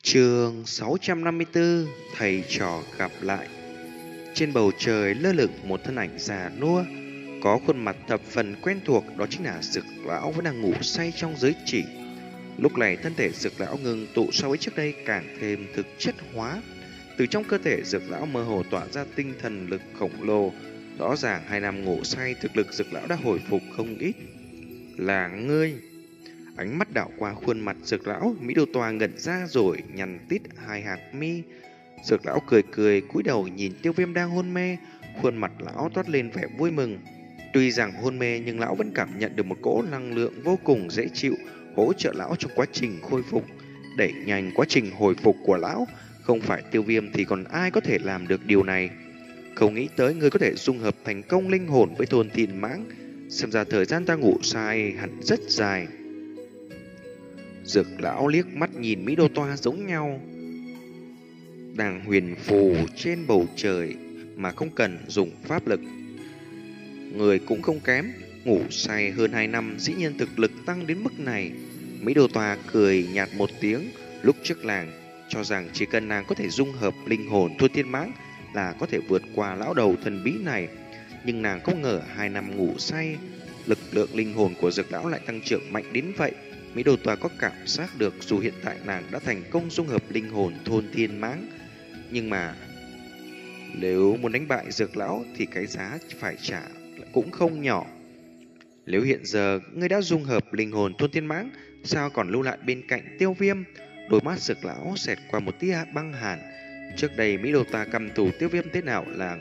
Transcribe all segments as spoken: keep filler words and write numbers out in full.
Chương sáu trăm năm mươi tư. Thầy trò gặp lại. Trên bầu trời lơ lửng một thân ảnh già nua, có khuôn mặt thập phần quen thuộc, đó chính là Dực lão vẫn đang ngủ say trong giới chỉ. Lúc này thân thể Dực lão ngừng tụ so với trước đây càng thêm thực chất hóa. Từ trong cơ thể Dực lão mơ hồ tỏa ra tinh thần lực khổng lồ. Rõ ràng hai năm ngủ say, thực lực Dực lão đã hồi phục không ít. Là ngươi? Ánh mắt đảo qua khuôn mặt Dược lão, Mỹ Đô Toa ngẩn ra rồi nhằn tít hai hạt mi. Dược lão cười cười cúi đầu nhìn Tiêu Viêm đang hôn mê, khuôn mặt lão toát lên vẻ vui mừng. Tuy rằng hôn mê nhưng lão vẫn cảm nhận được một cỗ năng lượng vô cùng dễ chịu hỗ trợ lão trong quá trình khôi phục, đẩy nhanh quá trình hồi phục của lão. Không phải Tiêu Viêm thì còn ai có thể làm được điều này. Không nghĩ tới ngươi có thể dung hợp thành công linh hồn với thôn thiên mãng, xem ra thời gian ta ngủ sai hẳn rất dài. Dược lão liếc mắt nhìn Mỹ Đô Toa giống nhau, đang huyền phù trên bầu trời mà không cần dùng pháp lực. Người cũng không kém, ngủ say hơn hai năm, dĩ nhiên thực lực tăng đến mức này. Mỹ Đô Toa cười nhạt một tiếng. Lúc trước làng cho rằng chỉ cần nàng có thể dung hợp linh hồn thôn thiên mãng là có thể vượt qua lão đầu thần bí này, nhưng nàng không ngờ hai năm ngủ say, lực lượng linh hồn của Dược lão lại tăng trưởng mạnh đến vậy. Mỹ Đô Toa có cảm giác được dù hiện tại nàng đã thành công dung hợp linh hồn thôn thiên mãng, nhưng mà nếu muốn đánh bại Dược lão thì cái giá phải trả cũng không nhỏ. Nếu hiện giờ ngươi đã dung hợp linh hồn thôn thiên mãng, sao còn lưu lại bên cạnh Tiêu Viêm? Đôi mắt Dược lão xẹt qua một tia băng hàn. Trước đây Mỹ Đô Toa căm thù Tiêu Viêm thế nào là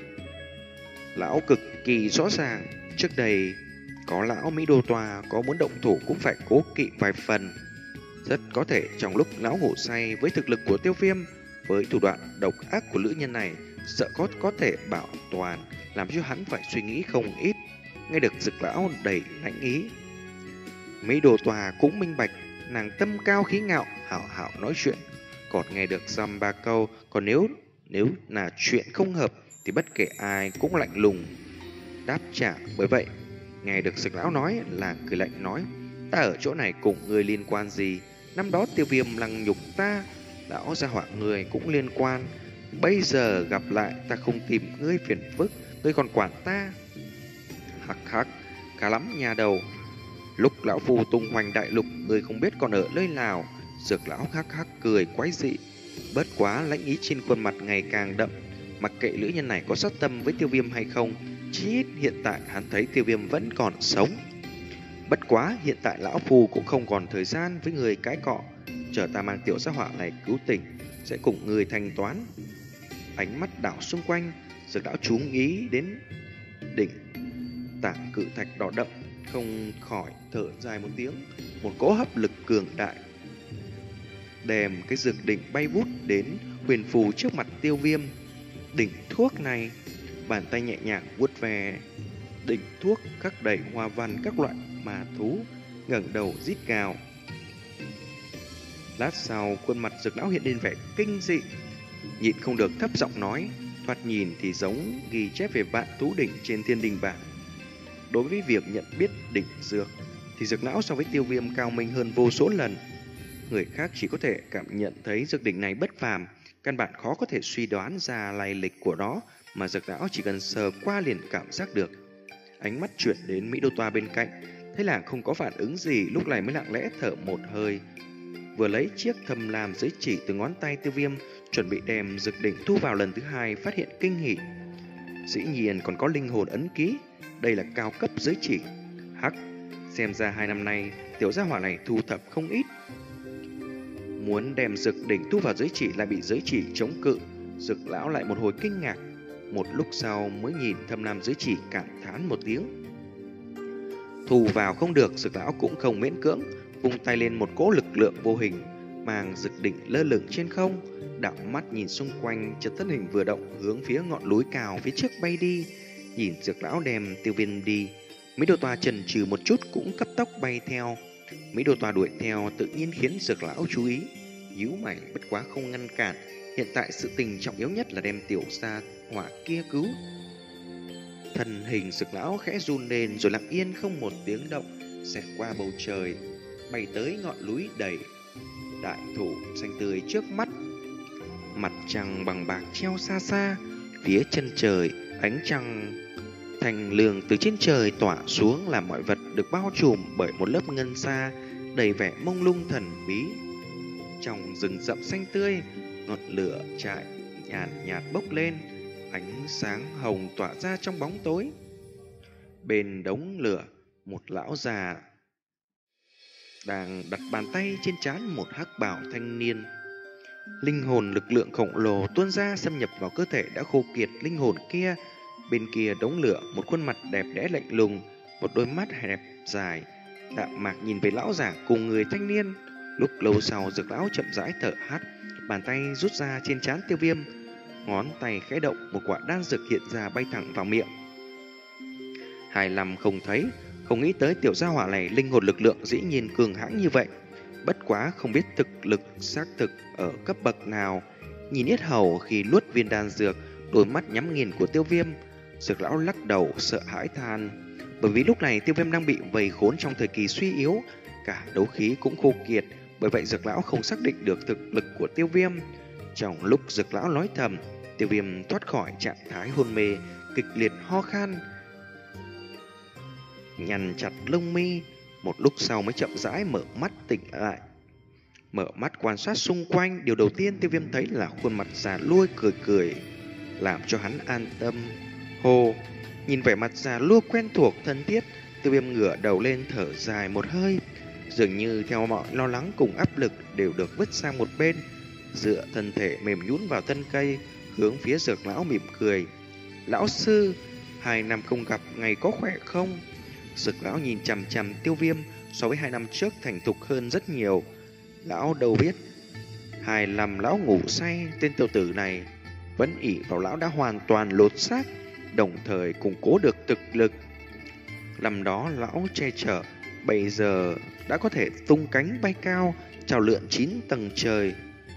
lão cực kỳ rõ ràng. Trước đây có lão, Mỹ Đô Toa có muốn động thủ cũng phải cố kỵ vài phần. Rất có thể trong lúc lão ngủ say, với thực lực của Tiêu Viêm, với thủ đoạn độc ác của nữ nhân này, sợ có có thể bảo toàn, làm cho hắn phải suy nghĩ không ít. Nghe được Dực lão đầy lãnh ý, Mỹ Đô Toa cũng minh bạch, nàng tâm cao khí ngạo, hảo hảo nói chuyện, còn nghe được dăm ba câu. Còn nếu nếu là chuyện không hợp thì bất kể ai cũng lạnh lùng đáp trả. Bởi vậy nghe được Dực lão nói là cười lạnh nói: ta ở chỗ này cùng ngươi liên quan gì? Năm đó Tiêu Viêm lăng nhục ta, lão gia hỏa người cũng liên quan. Bây giờ gặp lại ta không tìm ngươi phiền phức, ngươi còn quản ta? Hắc hắc, khá lắm nhà đầu. Lúc lão phu tung hoành đại lục, ngươi không biết còn ở nơi nào. Dược lão hắc hắc cười quái dị. Bất quá lãnh ý trên khuôn mặt ngày càng đậm. Mặc kệ nữ nhân này có sát tâm với Tiêu Viêm hay không, chí ít hiện tại hắn thấy Tiêu Viêm vẫn còn sống. Bất quá hiện tại lão phu cũng không còn thời gian với người cái cọ. Chờ ta mang tiểu gia hỏa này cứu tỉnh, sẽ cùng người thanh toán. Ánh mắt đảo xung quanh, Dược lão chú ý đến đỉnh tảng cự thạch đỏ đậm, không khỏi thở dài một tiếng. Một cỗ hấp lực cường đại đem cái dược đỉnh bay vút đến huyền phù trước mặt Tiêu Viêm. Đỉnh thuốc này, bàn tay nhẹ nhàng vuốt về đỉnh thuốc, khắc đầy hoa văn các loại ma thú, ngẩng đầu rít gào. Lát sau, khuôn mặt Dược lão hiện lên vẻ kinh dị, nhịn không được thấp giọng nói, thoạt nhìn thì giống ghi chép về vạn thú đỉnh trên thiên đình bảng. Đối với việc nhận biết đỉnh dược thì Dược lão so với Tiêu Viêm cao minh hơn vô số lần. Người khác chỉ có thể cảm nhận thấy dược đỉnh này bất phàm, căn bản khó có thể suy đoán ra lai lịch của nó, mà Dược lão chỉ cần sờ qua liền cảm giác được. Ánh mắt chuyển đến Mỹ Đô Toa bên cạnh, thấy là không có phản ứng gì, lúc này mới lặng lẽ thở một hơi, vừa lấy chiếc thầm làm giới chỉ từ ngón tay Tiêu Viêm, chuẩn bị đem dược đỉnh thu vào lần thứ hai, phát hiện kinh hỉ. Dĩ nhiên còn có linh hồn ấn ký, đây là cao cấp giới chỉ. Hắc, xem ra hai năm nay tiểu gia hỏa này thu thập không ít. Muốn đem dược đỉnh thu vào giới chỉ lại bị giới chỉ chống cự. Dược lão lại một hồi kinh ngạc, một lúc sau mới nhìn thâm lam giới chỉ cảm thán một tiếng. Thu vào không được, Dược lão cũng không miễn cưỡng, vung tay lên một cỗ lực lượng vô hình, mang dược đỉnh lơ lửng trên không, đảo mắt nhìn xung quanh, chợt thân hình vừa động hướng phía ngọn núi cao phía trước bay đi. Nhìn Dược lão đem Tiêu Viêm đi, Mỹ Đô Toa chần chừ một chút cũng cấp tốc bay theo. Mỹ Đô Toa đuổi theo tự nhiên khiến Dược lão chú ý, nhíu mày bất quá không ngăn cản. Hiện tại sự tình trọng yếu nhất là đem tiểu gia hỏa kia cứu. Thân hình Dược lão khẽ run lên rồi lặng yên không một tiếng động, xẹt qua bầu trời, bay tới ngọn núi đầy đại thụ xanh tươi trước mắt. Mặt trăng bằng bạc treo xa xa, phía chân trời ánh trăng thanh lương từ trên trời tỏa xuống, làm mọi vật được bao trùm bởi một lớp ngân sa đầy vẻ mông lung thần bí. Trong rừng rậm xanh tươi, ngọn lửa trại nhàn nhạt bốc lên, ánh sáng hồng tỏa ra trong bóng tối. Bên đống lửa, một lão già đang đặt bàn tay trên trán một hắc bào thanh niên. Linh hồn lực lượng khổng lồ tuôn ra xâm nhập vào cơ thể đã khô kiệt linh hồn kia. Bên kia đống lửa, một khuôn mặt đẹp đẽ lạnh lùng, một đôi mắt hẹp dài đạm mạc nhìn về lão giả cùng người thanh niên. Lúc lâu sau, Dược lão chậm rãi thở hắt, bàn tay rút ra trên trán Tiêu Viêm, ngón tay khẽ động, một quả đan dược hiện ra bay thẳng vào miệng. Hài lòng không thấy, không nghĩ tới tiểu gia hỏa này linh hồn lực lượng dĩ nhiên cường hãn như vậy. Bất quá không biết thực lực xác thực ở cấp bậc nào. Nhìn yết hầu khi nuốt viên đan dược, đôi mắt nhắm nghiền của Tiêu Viêm, Dược lão lắc đầu sợ hãi than. Bởi vì lúc này Tiêu Viêm đang bị vây khốn trong thời kỳ suy yếu, cả đấu khí cũng khô kiệt. Bởi vậy Dược lão không xác định được thực lực của Tiêu Viêm. Trong lúc Dược lão nói thầm, Tiêu Viêm thoát khỏi trạng thái hôn mê, kịch liệt ho khan, nhăn chặt lông mi. Một lúc sau mới chậm rãi mở mắt tỉnh lại. Mở mắt quan sát xung quanh, điều đầu tiên Tiêu Viêm thấy là khuôn mặt già nua cười cười, làm cho hắn an tâm. Hồ, nhìn vẻ mặt già nua quen thuộc thân thiết, Tiêu Viêm ngửa đầu lên thở dài một hơi. Dường như theo mọi lo lắng cùng áp lực đều được vứt sang một bên, dựa thân thể mềm nhũn vào thân cây, hướng phía Dược lão mỉm cười. Lão sư, hai năm không gặp, ngày có khỏe không? Dược lão nhìn chằm chằm Tiêu Viêm, so với hai năm trước thành thục hơn rất nhiều. Lão đâu biết, hai năm lão ngủ say, tên tiểu tử này vẫn ỷ vào lão đã hoàn toàn lột xác, đồng thời củng cố được thực lực. Năm đó lão che chở, bây giờ đã có thể tung cánh bay cao, chào lượn chín tầng trời.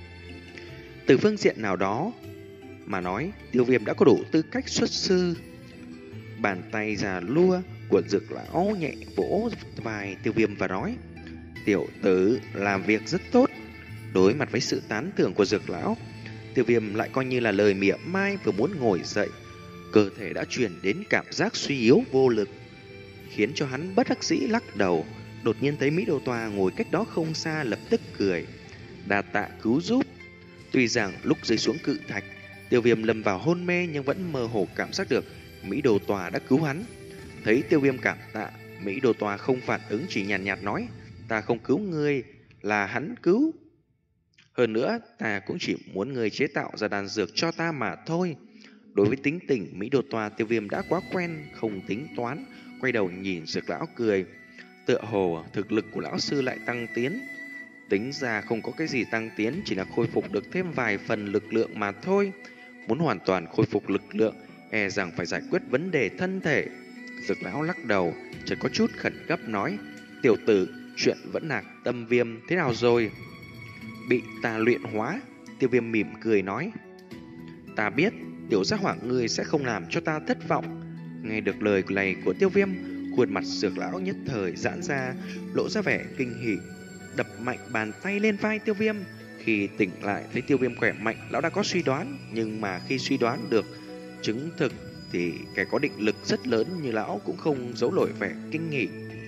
Từ phương diện nào đó mà nói, Tiêu Viêm đã có đủ tư cách xuất sư. Bàn tay già lua của Dược lão nhẹ vỗ vai Tiêu Viêm và nói: tiểu tử làm việc rất tốt. Đối mặt với sự tán thưởng của Dược lão, Tiêu Viêm lại coi như là lời mỉa mai, vừa muốn ngồi dậy, cơ thể đã truyền đến cảm giác suy yếu vô lực, khiến cho hắn bất đắc dĩ lắc đầu. Đột nhiên thấy Mỹ Đô Toa ngồi cách đó không xa, lập tức cười: đa tạ cứu giúp. Tuy rằng lúc rơi xuống cự thạch, Tiêu Viêm lâm vào hôn mê, nhưng vẫn mơ hồ cảm giác được Mỹ Đô Toa đã cứu hắn. Thấy Tiêu Viêm cảm tạ, Mỹ Đô Toa không phản ứng, chỉ nhàn nhạt, nhạt nói: ta không cứu ngươi, là hắn cứu. Hơn nữa, ta cũng chỉ muốn ngươi chế tạo ra đan dược cho ta mà thôi. Đối với tính tình Mỹ Đô Toa, Tiêu Viêm đã quá quen, không tính toán, quay đầu nhìn Dược lão cười. Tựa hồ thực lực của lão sư lại tăng tiến. Tính ra không có cái gì tăng tiến, chỉ là khôi phục được thêm vài phần lực lượng mà thôi. Muốn hoàn toàn khôi phục lực lượng, e rằng phải giải quyết vấn đề thân thể. Dược lão lắc đầu, chợt có chút khẩn cấp nói: tiểu tử, chuyện vẫn nạc tâm viêm thế nào rồi? Bị ta luyện hóa. Tiêu Viêm mỉm cười nói: ta biết tiểu gia hỏa ngươi sẽ không làm cho ta thất vọng. Nghe được lời này của Tiêu Viêm, khuôn mặt Dược lão nhất thời giãn ra, lộ ra vẻ kinh hỉ, đập mạnh bàn tay lên vai Tiêu Viêm. Khi tỉnh lại thấy Tiêu Viêm khỏe mạnh, lão đã có suy đoán, nhưng mà khi suy đoán được chứng thực thì kẻ có định lực rất lớn như lão cũng không giấu nổi vẻ kinh hỉ.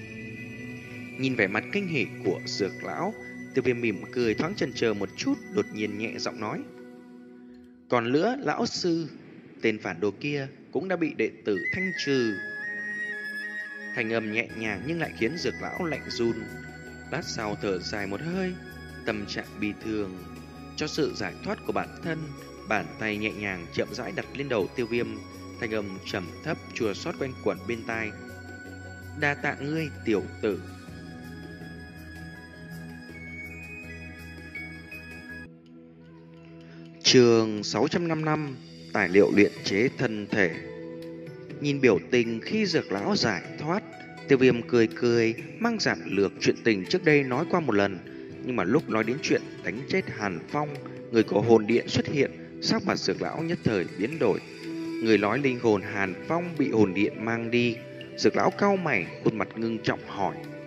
Nhìn vẻ mặt kinh hỉ của Dược lão, Tiêu Viêm mỉm cười, thoáng chần chờ một chút, đột nhiên nhẹ giọng nói: còn nữa lão sư, tên phản đồ kia cũng đã bị đệ tử thanh trừ. Thành âm nhẹ nhàng nhưng lại khiến Dược lão lạnh run. Lát sau thở dài một hơi, tâm trạng bi thương cho sự giải thoát của bản thân, bàn tay nhẹ nhàng chậm rãi đặt lên đầu Tiêu Viêm, thanh âm trầm thấp chua xót quanh quẩn bên tai: đa tạ ngươi tiểu tử. Chương sáu trăm năm mươi lăm, tài liệu luyện chế thân thể. Nhìn biểu tình khi Dược lão giải thoát, Tiêu Viêm cười cười, mang giản lược chuyện tình trước đây nói qua một lần. Nhưng mà lúc nói đến chuyện đánh chết Hàn Phong, người có hồn điện xuất hiện, sắc mặt Dược lão nhất thời biến đổi. Người nói linh hồn Hàn Phong bị hồn điện mang đi. Dược lão cau mày, khuôn mặt ngưng trọng hỏi: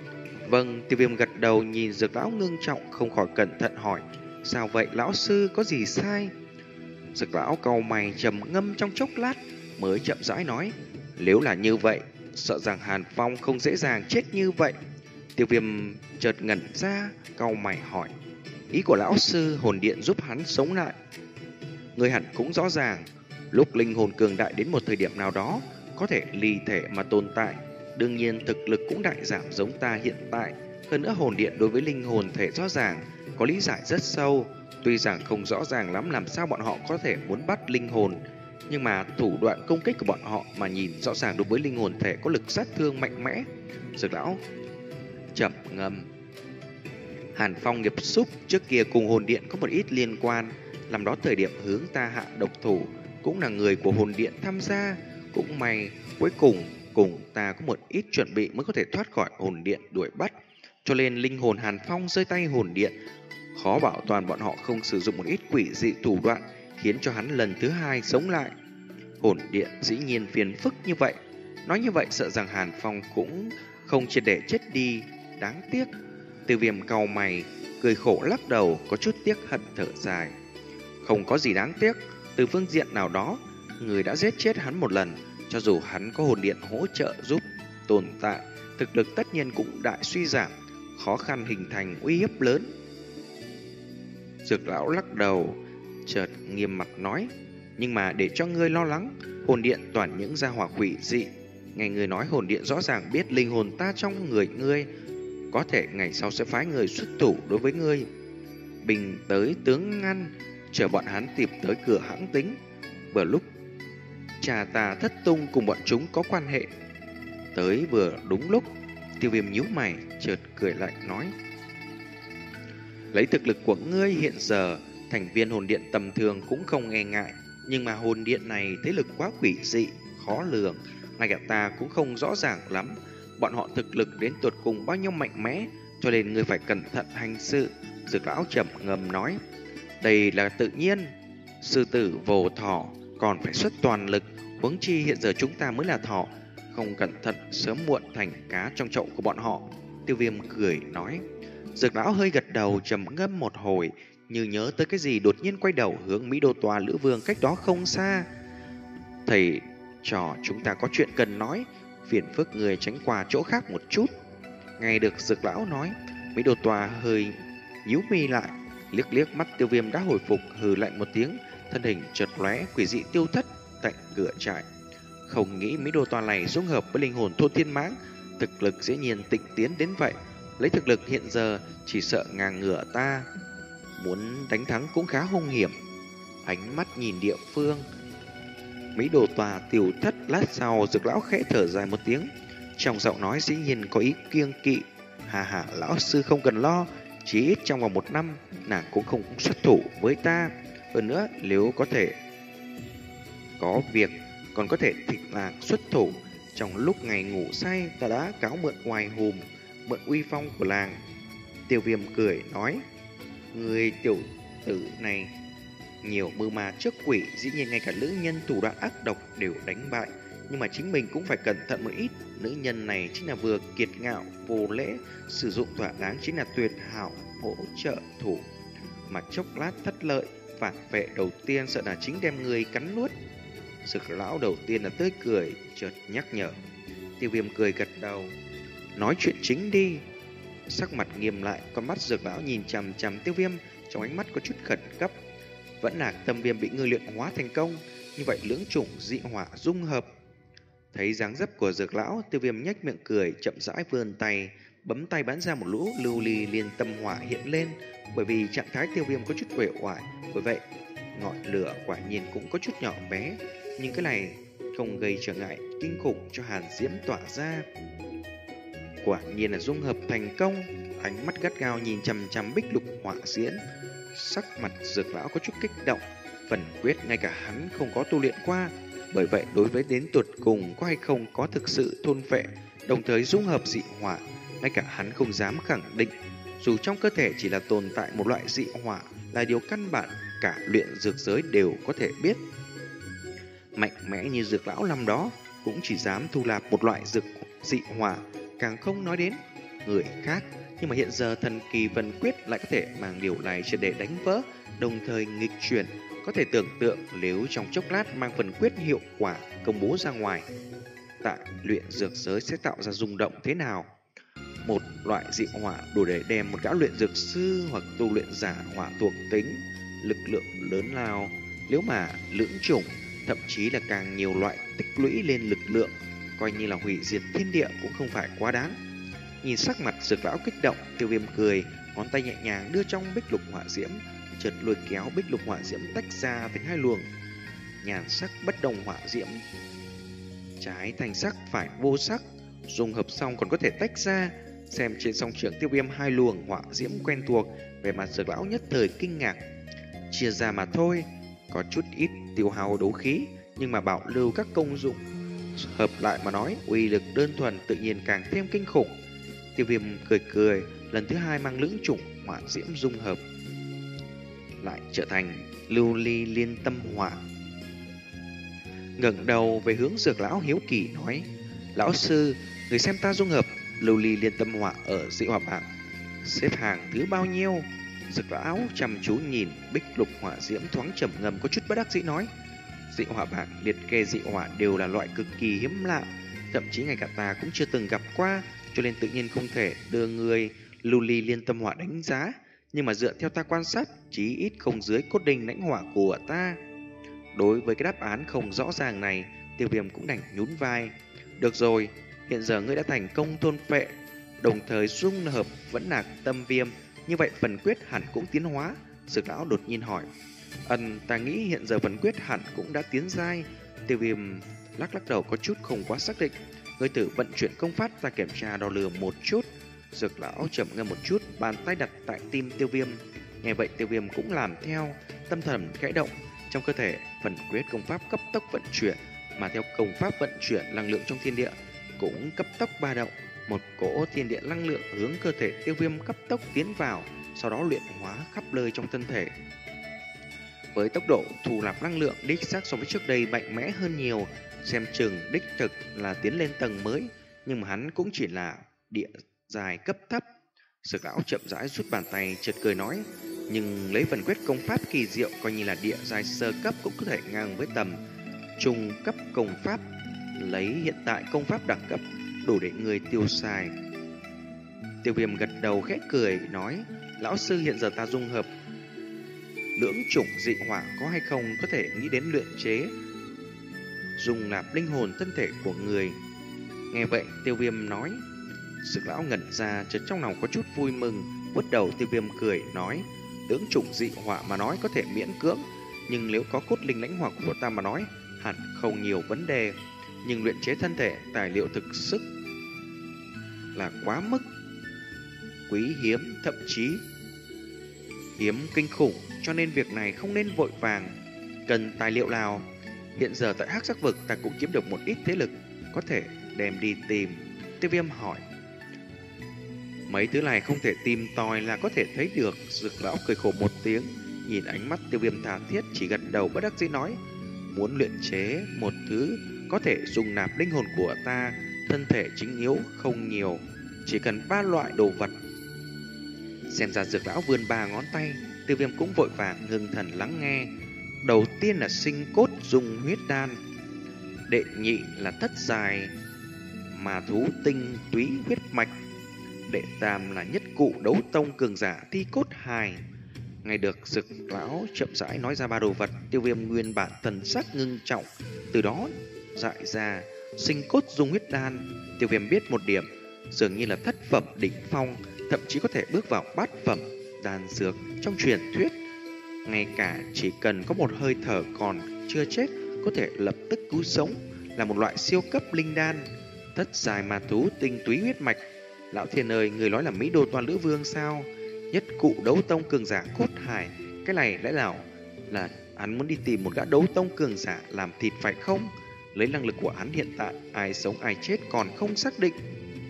Vâng, Tiêu Viêm gật đầu, nhìn Dược lão ngưng trọng không khỏi cẩn thận hỏi: sao vậy lão sư, có gì sai? Dược lão cau mày trầm ngâm trong chốc lát mới chậm rãi nói: nếu là như vậy, sợ rằng Hàn Phong không dễ dàng chết như vậy. Tiêu Viêm chợt ngẩn ra, cau mày hỏi: ý của lão sư hồn điện giúp hắn sống lại? Người hẳn cũng rõ ràng, lúc linh hồn cường đại đến một thời điểm nào đó có thể ly thể mà tồn tại. Đương nhiên thực lực cũng đại giảm giống ta hiện tại. Hơn nữa hồn điện đối với linh hồn thể rõ ràng có lý giải rất sâu. Tuy rằng không rõ ràng lắm làm sao bọn họ có thể muốn bắt linh hồn, nhưng mà thủ đoạn công kích của bọn họ mà nhìn rõ ràng đối với linh hồn thể có lực sát thương mạnh mẽ. Dược lão chậm ngâm: Hàn Phong nghiệp xúc trước kia cùng hồn điện có một ít liên quan. Làm đó thời điểm hướng ta hạ độc thủ cũng là người của hồn điện tham gia. Cũng may cuối cùng cùng ta có một ít chuẩn bị mới có thể thoát khỏi hồn điện đuổi bắt. Cho nên linh hồn Hàn Phong rơi tay hồn điện, khó bảo toàn bọn họ không sử dụng một ít quỷ dị thủ đoạn khiến cho hắn lần thứ hai sống lại. Hồn điện dĩ nhiên phiền phức như vậy. Nói như vậy sợ rằng Hàn Phong cũng không triệt để chết đi. Đáng tiếc. Tiêu Viêm cau mày cười khổ lắc đầu, có chút tiếc hận thở dài. Không có gì đáng tiếc. Từ phương diện nào đó, người đã giết chết hắn một lần. Cho dù hắn có hồn điện hỗ trợ giúp tồn tại, thực lực tất nhiên cũng đại suy giảm, khó khăn hình thành uy hiếp lớn. Dược lão lắc đầu, chợt nghiêm mặt nói: nhưng mà để cho ngươi lo lắng, hồn điện toàn những gia hỏa quỷ dị. Ngày ngươi nói hồn điện rõ ràng biết linh hồn ta trong người ngươi, có thể ngày sau sẽ phái người xuất thủ đối với ngươi. Bình tới tướng ngăn, chờ bọn hắn tìm tới cửa hãng tính. Vừa lúc cha ta thất tung cùng bọn chúng có quan hệ, tới vừa đúng lúc. Tiêu Viêm nhíu mày, chợt cười lạnh nói: lấy thực lực của ngươi hiện giờ, thành viên hồn điện tầm thường cũng không e ngại. Nhưng mà hồn điện này thế lực quá quỷ dị, khó lường, ngay cả ta cũng không rõ ràng lắm bọn họ thực lực đến tột cùng bao nhiêu mạnh mẽ, cho nên ngươi phải cẩn thận hành sự. Dược lão trầm ngâm nói: đây là tự nhiên, sư tử vồ thỏ còn phải xuất toàn lực, huống chi hiện giờ chúng ta mới là thỏ, không cẩn thận sớm muộn thành cá trong chậu của bọn họ. Tiêu Viêm cười nói. Dược lão hơi gật đầu trầm ngâm một hồi, như nhớ tới cái gì đột nhiên quay đầu hướng Mỹ Đô Tòa Lữ Vương cách đó không xa. Thầy trò chúng ta có chuyện cần nói, phiền phức người tránh qua chỗ khác một chút. Nghe được Dược lão nói, Mỹ Đô Tòa hơi nhíu mi lại, liếc liếc mắt Tiêu Viêm đã hồi phục, hừ lạnh một tiếng, thân hình chợt lóe quỷ dị tiêu thất tại cửa trại. Không nghĩ Mỹ Đô Tòa này dung hợp với linh hồn thôn thiên mãng, thực lực dĩ nhiên tịnh tiến đến vậy. Lấy thực lực hiện giờ chỉ sợ ngang ngửa ta, muốn đánh thắng cũng khá hung hiểm. Ánh mắt nhìn địa phương, Mỹ Đồ Tòa tiêu thất, lát sau Dược lão khẽ thở dài một tiếng, trong giọng nói dĩ nhiên có ý kiêng kỵ. Hà hà, lão sư không cần lo, chỉ ít trong vòng một năm nàng cũng không xuất thủ với ta. Hơn nữa nếu có thể có việc còn có thể thịt lạc xuất thủ. Trong lúc ngày ngủ say, ta đã cáo mượn ngoài hùm, mượn uy phong của làng. Tiêu Viêm cười nói: người tiểu tử này nhiều mưu mà trước quỷ, dĩ nhiên ngay cả nữ nhân thủ đoạn ác độc đều đánh bại. Nhưng mà chính mình cũng phải cẩn thận một ít. Nữ nhân này chính là vừa kiệt ngạo vô lễ, sử dụng thỏa đáng chính là tuyệt hảo hỗ trợ thủ, mà chốc lát thất lợi phản vệ đầu tiên sợ là chính đem người cắn nuốt. Dược lão đầu tiên là tươi cười, chợt nhắc nhở. Tiêu Viêm cười gật đầu: nói chuyện chính đi. Sắc mặt nghiêm lại, con mắt Dược lão nhìn chằm chằm Tiêu Viêm, trong ánh mắt có chút khẩn cấp. Vẫn là tâm viêm bị ngươi luyện hóa thành công, như vậy lưỡng chủng dị hỏa dung hợp. Thấy dáng dấp của Dược lão, Tiêu Viêm nhếch miệng cười, chậm rãi vươn tay, bấm tay bắn ra một lũ lưu ly liên tâm hỏa hiện lên. Bởi vì trạng thái Tiêu Viêm có chút uể oải, bởi vậy ngọn lửa quả nhiên cũng có chút nhỏ bé, nhưng cái này không gây trở ngại kinh khủng cho hàn diễm tỏa ra. Quả nhiên là dung hợp thành công. Ánh mắt gắt gao nhìn chằm chằm bích lục hỏa diễm, sắc mặt Dược lão có chút kích động. Phần quyết ngay cả hắn không có tu luyện qua, bởi vậy đối với đến tuột cùng có hay không có thực sự thôn phệ đồng thời dung hợp dị hỏa, ngay cả hắn không dám khẳng định. Dù trong cơ thể chỉ là tồn tại một loại dị hỏa là điều căn bản cả luyện dược giới đều có thể biết. Mạnh mẽ như Dược lão năm đó cũng chỉ dám thu nạp một loại dược dị hỏa, càng không nói đến người khác, nhưng mà hiện giờ thần kỳ vân quyết lại có thể mang điều này triệt để đánh vỡ, đồng thời nghịch chuyển. Có thể tưởng tượng nếu trong chốc lát mang vân quyết hiệu quả công bố ra ngoài, tại luyện dược giới sẽ tạo ra rung động thế nào. Một loại dị hỏa đủ để đem một gã luyện dược sư hoặc tu luyện giả hỏa thuộc tính, lực lượng lớn lao. Nếu mà lưỡng chủng, thậm chí là càng nhiều loại tích lũy lên lực lượng, coi như là hủy diệt thiên địa cũng không phải quá đáng. Nhìn sắc mặt Dược lão kích động, Tiêu Viêm cười, ngón tay nhẹ nhàng đưa trong bích lục hỏa diễm, chợt lôi kéo bích lục hỏa diễm tách ra thành hai luồng. Nhàn sắc bất đồng hỏa diễm, trái thành sắc phải vô sắc, dùng hợp xong còn có thể tách ra. Xem trên song trưởng Tiêu Viêm hai luồng hỏa diễm quen thuộc, về mặt Dược lão nhất thời kinh ngạc. Chia ra mà thôi, có chút ít tiêu hao đấu khí, nhưng mà bảo lưu các công dụng hợp lại mà nói, uy lực đơn thuần tự nhiên càng thêm kinh khủng. Tiêu Viêm cười cười, lần thứ hai mang lưỡng chủng hỏa diễm dung hợp lại trở thành lưu ly liên tâm hỏa. Ngẩng đầu về hướng Dược lão hiếu kỳ nói: "Lão sư, người xem ta dung hợp lưu ly liên tâm hỏa ở dị hỏa bảng xếp hàng thứ bao nhiêu?" Dược lão chăm chú nhìn bích lục hỏa diễm, thoáng trầm ngâm có chút bất đắc dĩ nói: "Dị hỏa bảng liệt kê dị hỏa đều là loại cực kỳ hiếm lạ, thậm chí ngay cả ta cũng chưa từng gặp qua, cho nên tự nhiên không thể đưa người lưu ly liên tâm hỏa đánh giá. Nhưng mà dựa theo ta quan sát, chí ít không dưới cốt đinh lãnh hỏa của ta." Đối với cái đáp án không rõ ràng này, Tiêu Viêm cũng đành nhún vai. "Được rồi, hiện giờ ngươi đã thành công thôn phệ, đồng thời dung hợp vẫn nạc tâm viêm, như vậy phần quyết hẳn cũng tiến hóa." Dược lão đột nhiên hỏi. "Ừm, ta nghĩ hiện giờ phần quyết hẳn cũng đã tiến giai." Tiêu Viêm lắc lắc đầu có chút không quá xác định. "Ngươi tự vận chuyển công pháp, ta kiểm tra đo lường một chút." Dược lão chậm ngâm một chút, bàn tay đặt tại tim Tiêu Viêm. Nghe vậy Tiêu Viêm cũng làm theo, tâm thần khẽ động, trong cơ thể phần quyết công pháp cấp tốc vận chuyển, mà theo công pháp vận chuyển, năng lượng trong thiên địa cũng cấp tốc ba động. Một cỗ thiên địa năng lượng hướng cơ thể Tiêu Viêm cấp tốc tiến vào, sau đó luyện hóa khắp nơi trong thân thể. Với tốc độ thu nạp năng lượng đích xác so với trước đây mạnh mẽ hơn nhiều, xem chừng đích thực là tiến lên tầng mới, nhưng mà hắn cũng chỉ là địa dài cấp thấp. Dược lão chậm rãi rút bàn tay, chợt cười nói: "Nhưng lấy phần quyết công pháp kỳ diệu, coi như là địa dài sơ cấp cũng có thể ngang với tầm trung cấp công pháp. Lấy hiện tại công pháp đẳng cấp, đủ để người tiêu xài." Tiêu Viêm gật đầu khẽ cười nói: "Lão sư, hiện giờ ta dung hợp lưỡng chủng dị hỏa có hay không có thể nghĩ đến luyện chế dùng nạp linh hồn thân thể của người." Nghe vậy Tiêu Viêm nói. Dược lão ngẩn ra, chợt trong lòng có chút vui mừng, vuốt đầu. Tiêu Viêm cười nói: "Lưỡng chủng dị hỏa mà nói có thể miễn cưỡng, nhưng nếu có cốt linh lãnh hỏa của ta mà nói, hẳn không nhiều vấn đề. Nhưng luyện chế thân thể tài liệu thực sức là quá mức quý hiếm, thậm chí hiếm kinh khủng, cho nên việc này không nên vội vàng. Cần tài liệu nào? Hiện giờ tại Hắc Sắc Vực ta cũng kiếm được một ít thế lực, có thể đem đi tìm." Tiêu Viêm hỏi. "Mấy thứ này không thể tìm tòi là có thể thấy được." Dược lão cười khổ một tiếng, nhìn ánh mắt Tiêu Viêm tha thiết, chỉ gật đầu bất đắc dĩ nói: "Muốn luyện chế một thứ có thể dùng nạp linh hồn của ta, thân thể chính yếu không nhiều, chỉ cần ba loại đồ vật." Xem ra Dược lão vươn ba ngón tay. Tiêu Viêm cũng vội vàng ngưng thần lắng nghe. Đầu tiên là sinh cốt dung huyết đan, đệ nhị là thất dài mà thú tinh túy huyết mạch, đệ tam là nhất cụ đấu tông cường giả thi cốt hài. Nghe được Dược lão chậm rãi nói ra ba đồ vật, Tiêu Viêm nguyên bản thần sắc ngưng trọng, từ đó dại ra sinh cốt dung huyết đan. Tiêu Viêm biết một điểm, dường như là thất phẩm đỉnh phong, thậm chí có thể bước vào bát phẩm đan dược trong truyền thuyết. Ngay cả chỉ cần có một hơi thở còn chưa chết, có thể lập tức cứu sống, là một loại siêu cấp linh đan. Thất dài mà thú tinh túy huyết mạch, lão thiên ơi, người nói là Mỹ Đô Toan Lữ Vương sao? Nhất cụ đấu tông cường giả cốt hải, cái này lẽ nào là hắn muốn đi tìm một gã đấu tông cường giả làm thịt phải không? Lấy năng lực của hắn hiện tại, ai sống ai chết còn không xác định.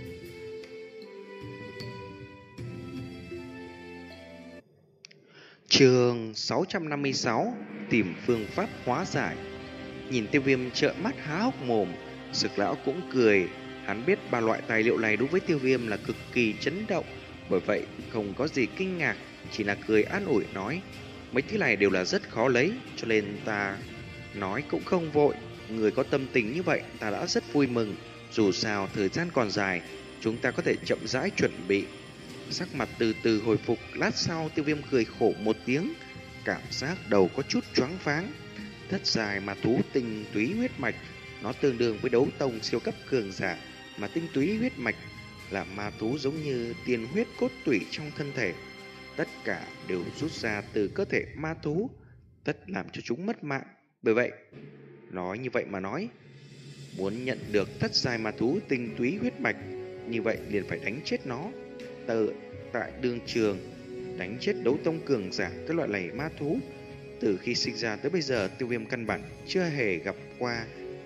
Chương sáu trăm năm mươi sáu, tìm phương pháp hóa giải. Nhìn Tiêu Viêm trợn mắt há hốc mồm, Dược lão cũng cười Hắn biết ba loại tài liệu này đối với Tiêu Viêm là cực kỳ chấn động, bởi vậy không có gì kinh ngạc, chỉ là cười an ủi nói, mấy thứ này đều là rất khó lấy, cho nên ta nói cũng không vội. Người có tâm tình như vậy ta đã rất vui mừng, dù sao thời gian còn dài, chúng ta có thể chậm rãi chuẩn bị. Sắc mặt từ từ hồi phục, lát sau Tiêu Viêm cười khổ một tiếng, cảm giác đầu có chút choáng váng. Thất dài mà thú tinh túy huyết mạch, nó tương đương với đấu tông siêu cấp cường giả, mà tinh túy huyết mạch là ma thú giống như tiền huyết cốt tủy trong thân thể. Tất cả đều rút ra từ cơ thể ma thú, tất làm cho chúng mất mạng. Bởi vậy, nói như vậy mà nói, muốn nhận được thất giai ma thú tinh túy huyết mạch, như vậy liền phải đánh chết nó. Tự tại đương trường, đánh chết đấu tông cường giả cái loại này ma thú. Từ khi sinh ra tới bây giờ, Tiêu Viêm căn bản chưa hề gặp qua,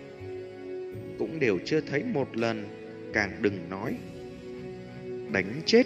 cũng đều chưa thấy một lần, càng đừng nói đánh chết.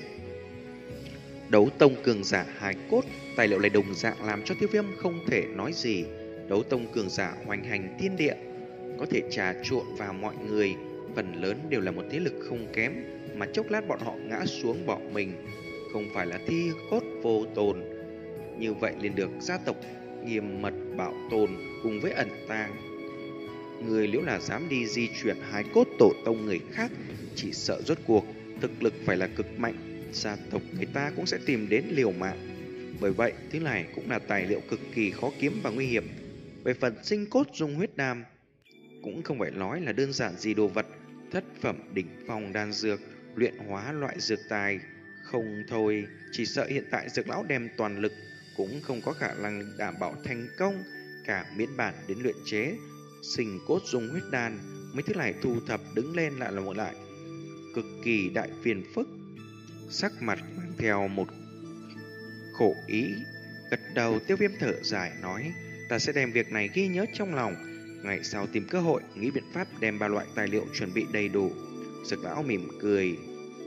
Đấu tông cường giả hài cốt, tài liệu này đồng dạng làm cho Tiêu Viêm không thể nói gì. Đấu tông cường giả hoành hành thiên địa, có thể trà trộn vào mọi người, phần lớn đều là một thế lực không kém, mà chốc lát bọn họ ngã xuống bỏ mình, không phải là thi cốt vô tồn. Như vậy liền được gia tộc nghiêm mật bảo tồn cùng với ẩn tàng. Người nếu là dám đi di chuyển hài cốt tổ tông người khác, chỉ sợ rốt cuộc thực lực phải là cực mạnh, gia tộc người ta cũng sẽ tìm đến liều mạng. Bởi vậy, thứ này cũng là tài liệu cực kỳ khó kiếm và nguy hiểm. Về phần sinh cốt dung huyết đam, cũng không phải nói là đơn giản gì đồ vật, thất phẩm đỉnh phong đan dược, luyện hóa loại dược tài. Không thôi, chỉ sợ hiện tại dược lão đem toàn lực cũng không có khả năng đảm bảo thành công, cả miễn bản đến luyện chế sinh cốt dung huyết đan. Mấy thứ này thu thập đứng lên lại là một lại cực kỳ đại phiền phức. Sắc mặt mang theo một khổ ý, gật đầu. Tiêu Viêm thở dài nói, ta sẽ đem việc này ghi nhớ trong lòng, ngày sau tìm cơ hội nghĩ biện pháp đem ba loại tài liệu chuẩn bị đầy đủ. Dược lão mỉm cười,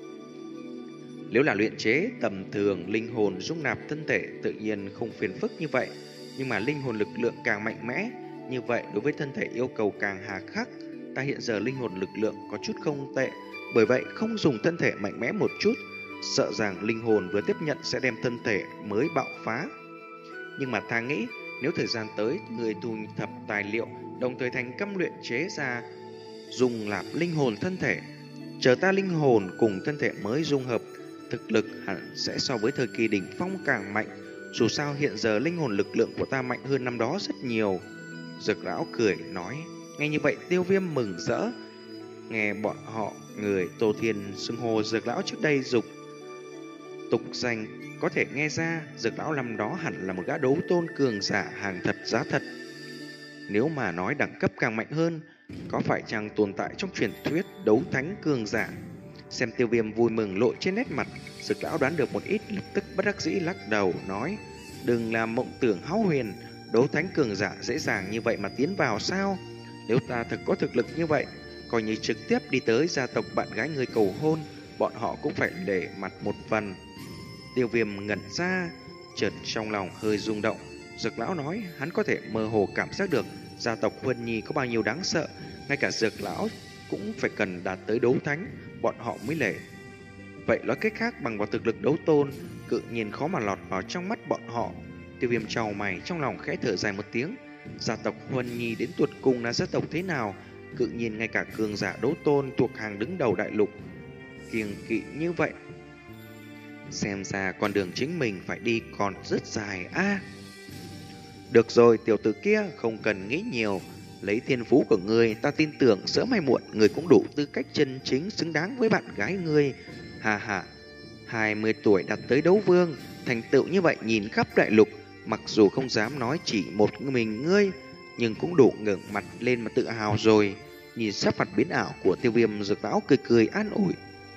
nếu là luyện chế tầm thường, linh hồn dung nạp thân thể tự nhiên không phiền phức như vậy, nhưng mà linh hồn lực lượng càng mạnh mẽ, như vậy đối với thân thể yêu cầu càng hà khắc. Ta hiện giờ linh hồn lực lượng có chút không tệ, bởi vậy không dùng thân thể mạnh mẽ một chút, sợ rằng linh hồn vừa tiếp nhận sẽ đem thân thể mới bạo phá. Nhưng mà ta nghĩ, nếu thời gian tới người thu thập tài liệu, đồng thời thành công luyện chế ra dùng làm linh hồn thân thể, chờ ta linh hồn cùng thân thể mới dung hợp, thực lực hẳn sẽ so với thời kỳ đỉnh phong càng mạnh. Dù sao hiện giờ linh hồn lực lượng của ta mạnh hơn năm đó rất nhiều. Dược lão cười nói. Nghe như vậy Tiêu Viêm mừng rỡ. Nghe bọn họ người Tô Thiên xưng hô Dược lão trước đây dục tục danh, có thể nghe ra Dược lão năm đó hẳn là một gã đấu tôn cường giả hàng thật giá thật. Nếu mà nói đẳng cấp càng mạnh hơn, có phải chăng tồn tại trong truyền thuyết đấu thánh cường giả? Xem Tiêu Viêm vui mừng lộ trên nét mặt, Dược lão đoán được một ít, lập tức bất đắc dĩ lắc đầu nói, đừng làm mộng tưởng hão huyền, đấu thánh cường giả dễ dàng như vậy mà tiến vào sao? Nếu ta thực có thực lực như vậy, coi như trực tiếp đi tới gia tộc bạn gái người cầu hôn, bọn họ cũng phải để mặt một phần. Tiêu Viêm ngẩn ra, chợt trong lòng hơi rung động. Dược lão nói hắn có thể mơ hồ cảm giác được gia tộc Huân Nhi có bao nhiêu đáng sợ, ngay cả Dược lão cũng phải cần đạt tới đấu thánh, bọn họ mới lệ. Vậy nói cách khác, bằng vào thực lực đấu tôn, tự nhiên khó mà lọt vào trong mắt bọn họ. Tiêu Viêm chau mày, trong lòng khẽ thở dài một tiếng. Gia tộc Huân Nhi đến tuột cùng là gia tộc thế nào? Tự nhiên ngay cả cường giả đấu tôn thuộc hàng đứng đầu đại lục kiêng kỵ như vậy. Xem ra con đường chính mình phải đi còn rất dài a. À, được rồi, tiểu tử kia, không cần nghĩ nhiều. Lấy thiên phú của ngươi, ta tin tưởng sớm hay muộn ngươi cũng đủ tư cách chân chính xứng đáng với bạn gái ngươi. Hà hà, hai mươi tuổi đạt tới đấu vương, thành tựu như vậy nhìn khắp đại lục, mặc dù không dám nói chỉ một mình ngươi, nhưng cũng đủ ngẩng mặt lên mà tự hào rồi. Nhìn sắc mặt biến ảo của Tiêu Viêm, Dược lão cười cười an ủi.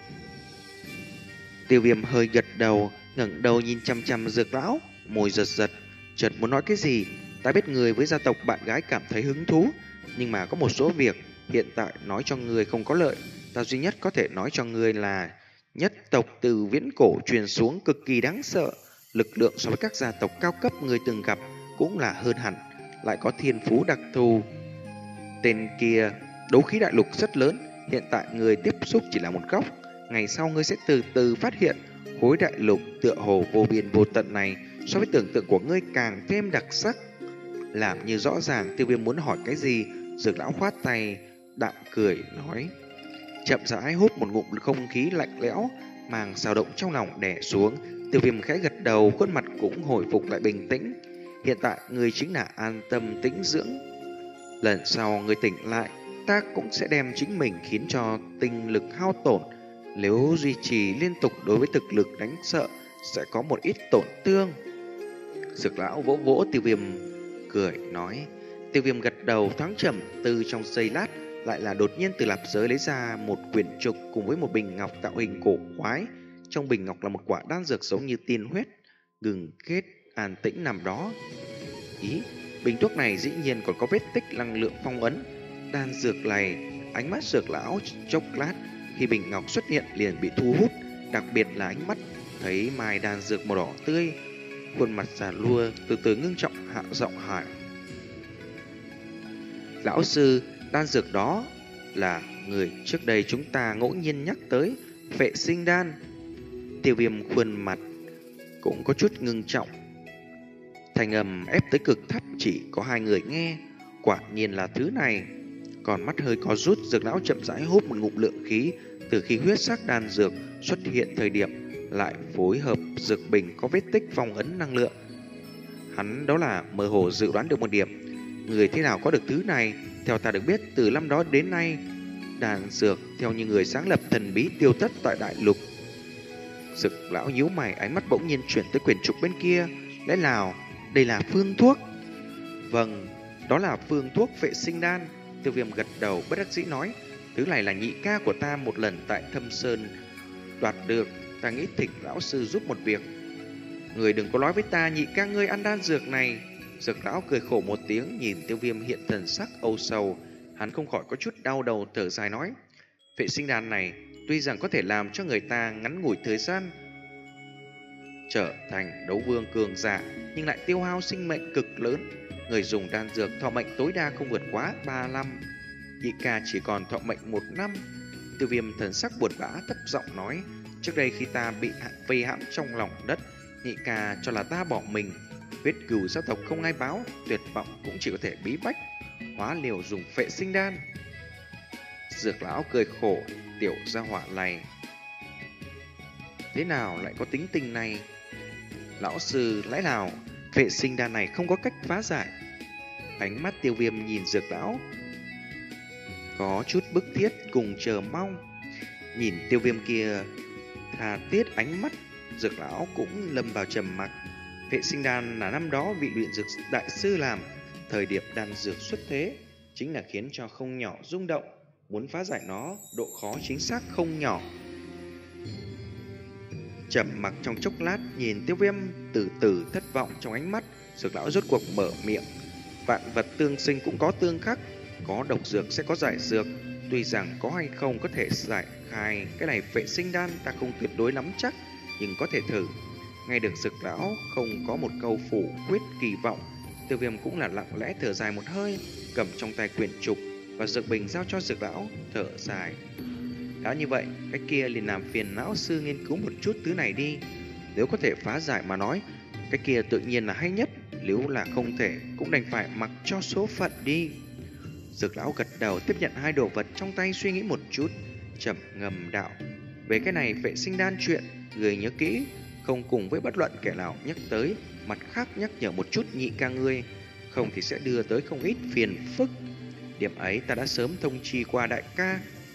Tiêu Viêm hơi gật đầu, ngẩng đầu nhìn chăm chăm Dược lão, môi giật giật, chợt muốn nói cái gì. Ta biết người với gia tộc bạn gái cảm thấy hứng thú, nhưng mà có một số việc hiện tại nói cho người không có lợi. Ta duy nhất có thể nói cho người là nhất tộc từ viễn cổ truyền xuống cực kỳ đáng sợ, lực lượng so với các gia tộc cao cấp người từng gặp cũng là hơn hẳn, lại có thiên phú đặc thù. Tên kia đấu khí đại lục rất lớn, Hiện tại người tiếp xúc chỉ là một góc, ngày sau ngươi sẽ từ từ phát hiện khối đại lục tựa hồ vô biên vô tận này so với tưởng tượng của ngươi càng thêm đặc sắc. Làm như rõ ràng Tiêu Viêm muốn hỏi cái gì, Dược lão khoát tay, đạm cười nói, chậm rãi hút một ngụm không khí lạnh lẽo, màng xào động trong lòng đè xuống. Tiêu Viêm khẽ gật đầu, khuôn mặt cũng hồi phục lại bình tĩnh. Hiện tại ngươi chính là an tâm tĩnh dưỡng. Lần sau ngươi tỉnh lại, ta cũng sẽ đem chính mình khiến cho tinh lực hao tổn. Nếu duy trì liên tục đối với thực lực đánh sợ, sẽ có một ít tổn thương. Dược lão vỗ vỗ Tiêu Viêm, cười nói. Tiêu Viêm gật đầu thoáng trầm tư trong giây lát, lại là đột nhiên từ lạp giới lấy ra một quyển trục cùng với một bình ngọc tạo hình cổ quái. Trong bình ngọc là một quả đan dược giống như tiên huyết, gừng kết an tĩnh nằm đó. Ý, bình thuốc này dĩ nhiên còn có vết tích năng lượng phong ấn. Đan dược này, ánh mắt Dược lão chốc lát khi bình ngọc xuất hiện liền bị thu hút, đặc biệt là ánh mắt thấy mai đan dược màu đỏ tươi. Khuôn mặt già lua từ từ ngưng trọng, hạ giọng hỏi, lão sư, đan dược đó là người trước đây chúng ta ngẫu nhiên nhắc tới Phệ Sinh Đan. Tiêu Viêm khuôn mặt cũng có chút ngưng trọng, thanh âm ép tới cực thấp, chỉ có hai người nghe. Quả nhiên là thứ này. Còn mắt hơi có rút, Dược lão chậm rãi hút một ngụm lượng khí. Từ khi huyết sắc đan dược xuất hiện thời điểm, lại phối hợp dược bình có vết tích phong ấn năng lượng. Hắn đó là mơ hồ dự đoán được một điểm, người thế nào có được thứ này. Theo ta được biết, từ năm đó đến nay, đan dược theo như người sáng lập thần bí tiêu thất tại đại lục. Dược lão nhíu mày, ánh mắt bỗng nhiên chuyển tới quyển trục bên kia. Lẽ nào đây là phương thuốc? Vâng, đó là phương thuốc Phệ Sinh Đan. Tiêu Viêm gật đầu bất đắc dĩ nói, thứ này là nhị ca của ta một lần tại Thâm Sơn đoạt được. Ta nghĩ thỉnh lão sư giúp một việc. Người đừng có nói với ta nhị ca ngươi ăn đan dược này. Dược lão cười khổ một tiếng, nhìn Tiêu Viêm hiện thần sắc âu sầu. Hắn không khỏi có chút đau đầu, thở dài nói, Phệ Sinh Đan này tuy rằng có thể làm cho người ta ngắn ngủi thời gian trở thành đấu vương cường giả, nhưng lại tiêu hao sinh mệnh cực lớn. Người dùng đan dược thọ mệnh tối đa không vượt quá ba năm, nhị ca chỉ còn thọ mệnh một năm. Tiêu Viêm thần sắc buồn bã thấp giọng nói, trước đây khi ta bị vây hãm trong lòng đất, nhị ca cho là ta bỏ mình, huyết cừu gia tộc không ai báo, tuyệt vọng cũng chỉ có thể bí bách hóa liều dùng Phệ Sinh Đan. Dược lão cười khổ, tiểu gia hỏa này thế nào lại có tính tình này? Lão sư, lẽ nào Phệ Sinh Đan này không có cách phá giải? Ánh mắt Tiêu Viêm nhìn Dược lão có chút bức thiết cùng chờ mong. Nhìn Tiêu Viêm kia tha thiết ánh mắt, Dược lão cũng lâm vào trầm mặc. Phệ Sinh Đan là năm đó vị luyện dược đại sư làm, thời điểm đan dược xuất thế chính là khiến cho không nhỏ rung động. Muốn phá giải nó, độ khó chính xác không nhỏ. Trầm mặc trong chốc lát, nhìn Tiêu Viêm từ từ thất vọng trong ánh mắt, Dược lão rốt cuộc mở miệng, vạn vật tương sinh cũng có tương khắc, có độc dược sẽ có giải dược. Tuy rằng có hay không có thể giải khai cái này Phệ Sinh Đan ta không tuyệt đối nắm chắc, nhưng có thể thử. Nghe được Dược lão không có một câu phủ quyết kỳ vọng, Tiêu Viêm cũng là lặng lẽ thở dài một hơi, cầm trong tay quyển trục và dược bình giao cho Dược lão, thở dài. Đã như vậy, cái kia liền làm phiền lão sư nghiên cứu một chút thứ này đi. Nếu có thể phá giải mà nói, cái kia tự nhiên là hay nhất. Nếu là không thể, cũng đành phải mặc cho số phận đi. Dược lão gật đầu tiếp nhận hai đồ vật trong tay, suy nghĩ một chút, trầm ngầm đạo, về cái này Phệ Sinh Đan chuyện, người nhớ kỹ, không cùng với bất luận kẻ nào nhắc tới. Mặt khác nhắc nhở một chút nhị ca ngươi, không thì sẽ đưa tới không ít phiền phức. Điểm ấy ta đã sớm thông chi qua đại ca.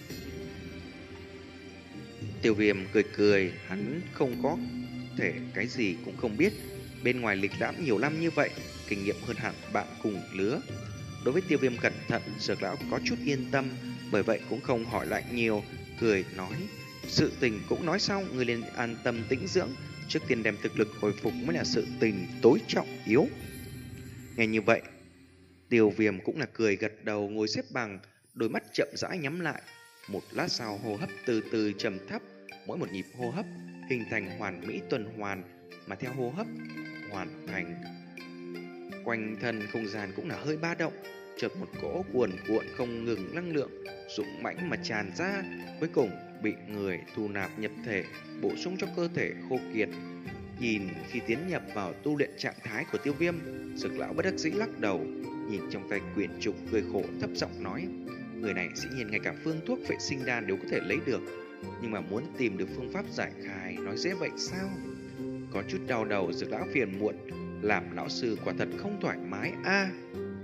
Tiêu Viêm cười cười, hắn không có thể cái gì cũng không biết. Bên ngoài lịch lãm nhiều năm như vậy, kinh nghiệm hơn hẳn bạn cùng lứa. Đối với Tiêu Viêm cẩn thận, Dược lão có chút yên tâm, bởi vậy cũng không hỏi lại nhiều, cười nói, sự tình cũng nói xong, người liền an tâm tĩnh dưỡng, trước tiên đem thực lực hồi phục mới là sự tình tối trọng yếu. Nghe như vậy, Tiêu Viêm cũng là cười gật đầu, ngồi xếp bằng, đôi mắt chậm rãi nhắm lại. Một lát sau, hô hấp từ từ trầm thấp, mỗi một nhịp hô hấp hình thành hoàn mỹ tuần hoàn, mà theo hô hấp hoàn thành, quanh thân không gian cũng là hơi ba động, chợt một cỗ cuồn cuộn không ngừng năng lượng dũng mãnh mà tràn ra, cuối cùng bị người thu nạp nhập thể, bổ sung cho cơ thể khô kiệt. Nhìn khi tiến nhập vào tu luyện trạng thái của Tiêu Viêm, Dược lão bất đắc dĩ lắc đầu, nhìn trong tay quyển trục cười khổ thấp giọng nói: người này dĩ nhiên ngay cả phương thuốc vệ sinh đan đều có thể lấy được, nhưng mà muốn tìm được phương pháp giải khai nói dễ vậy sao? Có chút đau đầu, Dược lão phiền muộn, làm lão sư quả thật không thoải mái a.